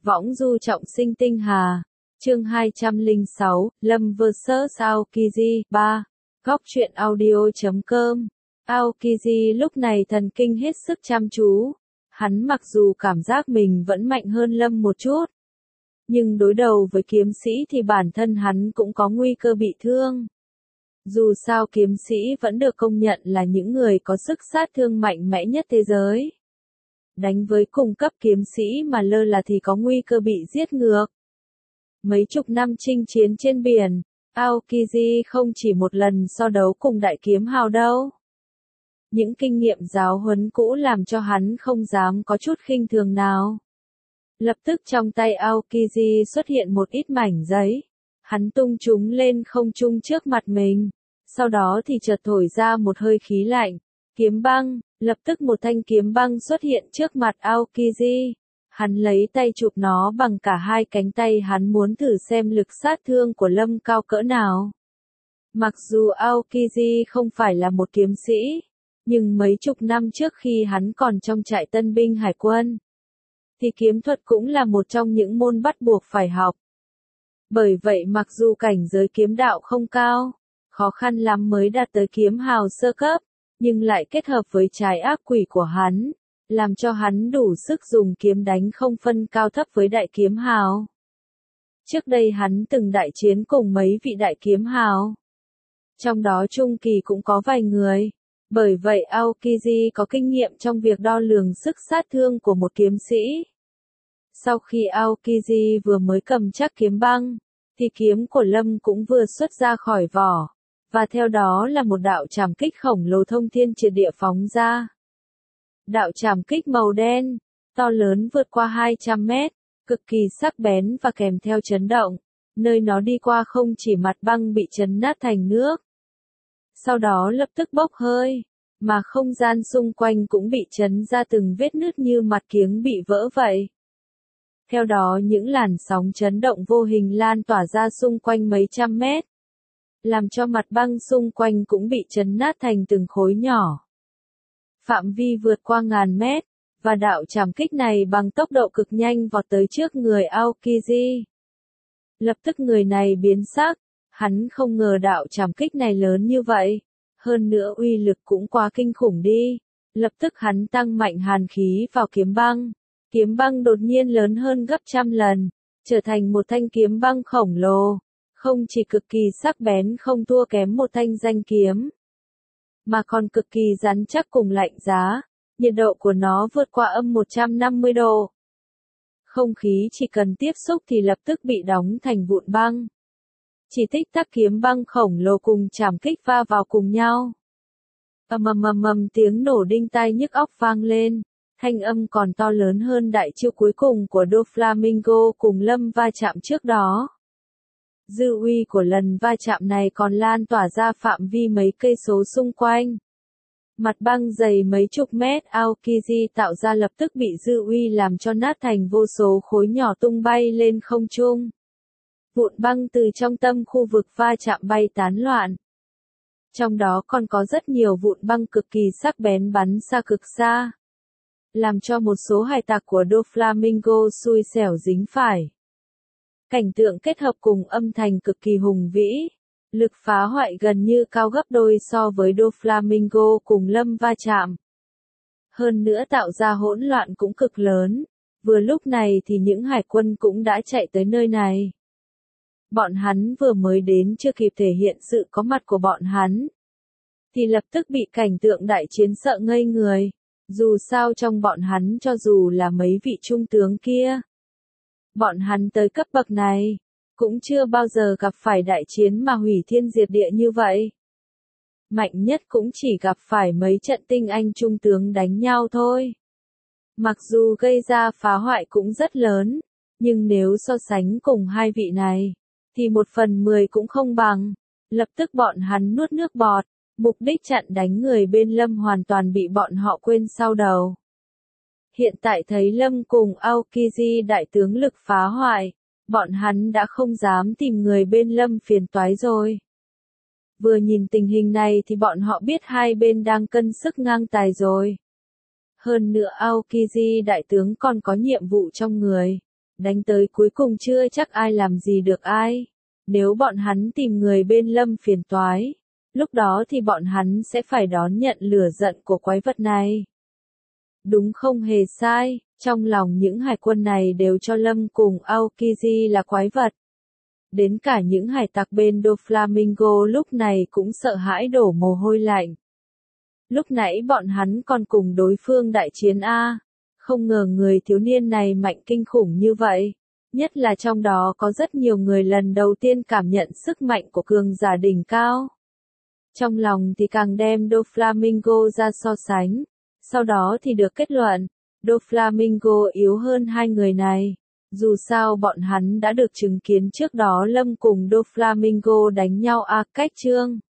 Võng du trọng sinh tinh hà. Chương 206, Lâm vs Aokiji 3. Góc truyện audio.com. Aokiji lúc này thần kinh hết sức chăm chú. Hắn mặc dù cảm giác mình vẫn mạnh hơn Lâm một chút, nhưng đối đầu với kiếm sĩ thì bản thân hắn cũng có nguy cơ bị thương. Dù sao kiếm sĩ vẫn được công nhận là những người có sức sát thương mạnh mẽ nhất thế giới. Đánh với cùng cấp kiếm sĩ mà lơ là thì có nguy cơ bị giết ngược. Mấy chục năm chinh chiến trên biển, Aokiji không chỉ một lần so đấu cùng đại kiếm hào đâu. Những kinh nghiệm giáo huấn cũ làm cho hắn không dám có chút khinh thường nào. Lập tức trong tay Aokiji xuất hiện một ít mảnh giấy. Hắn tung chúng lên không trung trước mặt mình. Sau đó thì chợt thổi ra một hơi khí lạnh. Kiếm băng, lập tức một thanh kiếm băng xuất hiện trước mặt Aokiji. Hắn lấy tay chụp nó bằng cả hai cánh tay, hắn muốn thử xem lực sát thương của Lâm cao cỡ nào. Mặc dù Aokiji không phải là một kiếm sĩ, nhưng mấy chục năm trước khi hắn còn trong trại tân binh hải quân, thì kiếm thuật cũng là một trong những môn bắt buộc phải học. Bởi vậy mặc dù cảnh giới kiếm đạo không cao, khó khăn lắm mới đạt tới kiếm hào sơ cấp, nhưng lại kết hợp với trái ác quỷ của hắn, làm cho hắn đủ sức dùng kiếm đánh không phân cao thấp với đại kiếm hào. Trước đây hắn từng đại chiến cùng mấy vị đại kiếm hào. Trong đó trung kỳ cũng có vài người. Bởi vậy Aokiji có kinh nghiệm trong việc đo lường sức sát thương của một kiếm sĩ. Sau khi Aokiji vừa mới cầm chắc kiếm băng, thì kiếm của Lâm cũng vừa xuất ra khỏi vỏ, và theo đó là một đạo trảm kích khổng lồ thông thiên triệt địa phóng ra. Đạo trảm kích màu đen, to lớn vượt qua 200 mét, cực kỳ sắc bén và kèm theo chấn động, nơi nó đi qua không chỉ mặt băng bị chấn nát thành nước, sau đó lập tức bốc hơi, mà không gian xung quanh cũng bị chấn ra từng vết nứt như mặt kiếng bị vỡ vậy. Theo đó những làn sóng chấn động vô hình lan tỏa ra xung quanh mấy trăm mét, làm cho mặt băng xung quanh cũng bị chấn nát thành từng khối nhỏ. Phạm vi vượt qua ngàn mét, và đạo trảm kích này bằng tốc độ cực nhanh vọt tới trước người Aokiji. Lập tức người này biến sắc, hắn không ngờ đạo trảm kích này lớn như vậy, hơn nữa uy lực cũng quá kinh khủng đi. Lập tức hắn tăng mạnh hàn khí vào kiếm băng đột nhiên lớn hơn gấp trăm lần, trở thành một thanh kiếm băng khổng lồ, không chỉ cực kỳ sắc bén không thua kém một thanh danh kiếm, mà còn cực kỳ rắn chắc cùng lạnh giá, nhiệt độ của nó vượt qua âm 150 độ. Không khí chỉ cần tiếp xúc thì lập tức bị đóng thành vụn băng. Chỉ tích tắc kiếm băng khổng lồ cùng trảm kích va vào cùng nhau. Ầm ầm ầm ầm tiếng nổ đinh tai nhức óc vang lên, thanh âm còn to lớn hơn đại chiêu cuối cùng của Doflamingo cùng Lâm va chạm trước đó. Dư uy của lần va chạm này còn lan tỏa ra phạm vi mấy cây số xung quanh. Mặt băng dày mấy chục mét Aokiji tạo ra lập tức bị dư uy làm cho nát thành vô số khối nhỏ tung bay lên không trung. Vụn băng từ trong tâm khu vực va chạm bay tán loạn. Trong đó còn có rất nhiều vụn băng cực kỳ sắc bén bắn xa cực xa, làm cho một số hải tặc của Doflamingo xui xẻo dính phải. Cảnh tượng kết hợp cùng âm thanh cực kỳ hùng vĩ, lực phá hoại gần như cao gấp đôi so với Doflamingo cùng Lâm va chạm. Hơn nữa tạo ra hỗn loạn cũng cực lớn, vừa lúc này thì những hải quân cũng đã chạy tới nơi này. Bọn hắn vừa mới đến chưa kịp thể hiện sự có mặt của bọn hắn, thì lập tức bị cảnh tượng đại chiến sợ ngây người. Dù sao trong bọn hắn cho dù là mấy vị trung tướng kia, bọn hắn tới cấp bậc này, cũng chưa bao giờ gặp phải đại chiến mà hủy thiên diệt địa như vậy. Mạnh nhất cũng chỉ gặp phải mấy trận tinh anh trung tướng đánh nhau thôi. Mặc dù gây ra phá hoại cũng rất lớn, nhưng nếu so sánh cùng hai vị này, thì 1/10 cũng không bằng. Lập tức bọn hắn nuốt nước bọt, mục đích chặn đánh người bên Lâm hoàn toàn bị bọn họ quên sau đầu. Hiện tại thấy Lâm cùng Aokiji đại tướng lực phá hoại, bọn hắn đã không dám tìm người bên Lâm phiền toái rồi. Vừa nhìn tình hình này thì bọn họ biết hai bên đang cân sức ngang tài rồi. Hơn nữa Aokiji đại tướng còn có nhiệm vụ trong người. Đánh tới cuối cùng chưa chắc ai làm gì được ai. Nếu bọn hắn tìm người bên Lâm phiền toái, lúc đó thì bọn hắn sẽ phải đón nhận lửa giận của quái vật này. Đúng không hề sai, trong lòng những hải quân này đều cho Lâm cùng Aokiji là quái vật. Đến cả những hải tặc bên Doflamingo lúc này cũng sợ hãi đổ mồ hôi lạnh. Lúc nãy bọn hắn còn cùng đối phương đại chiến A, không ngờ người thiếu niên này mạnh kinh khủng như vậy. Nhất là trong đó có rất nhiều người lần đầu tiên cảm nhận sức mạnh của cường giả đỉnh cao. Trong lòng thì càng đem Doflamingo ra so sánh. Sau đó thì được kết luận, Doflamingo yếu hơn hai người này. Dù sao bọn hắn đã được chứng kiến trước đó Lâm cùng Doflamingo đánh nhau cách chương.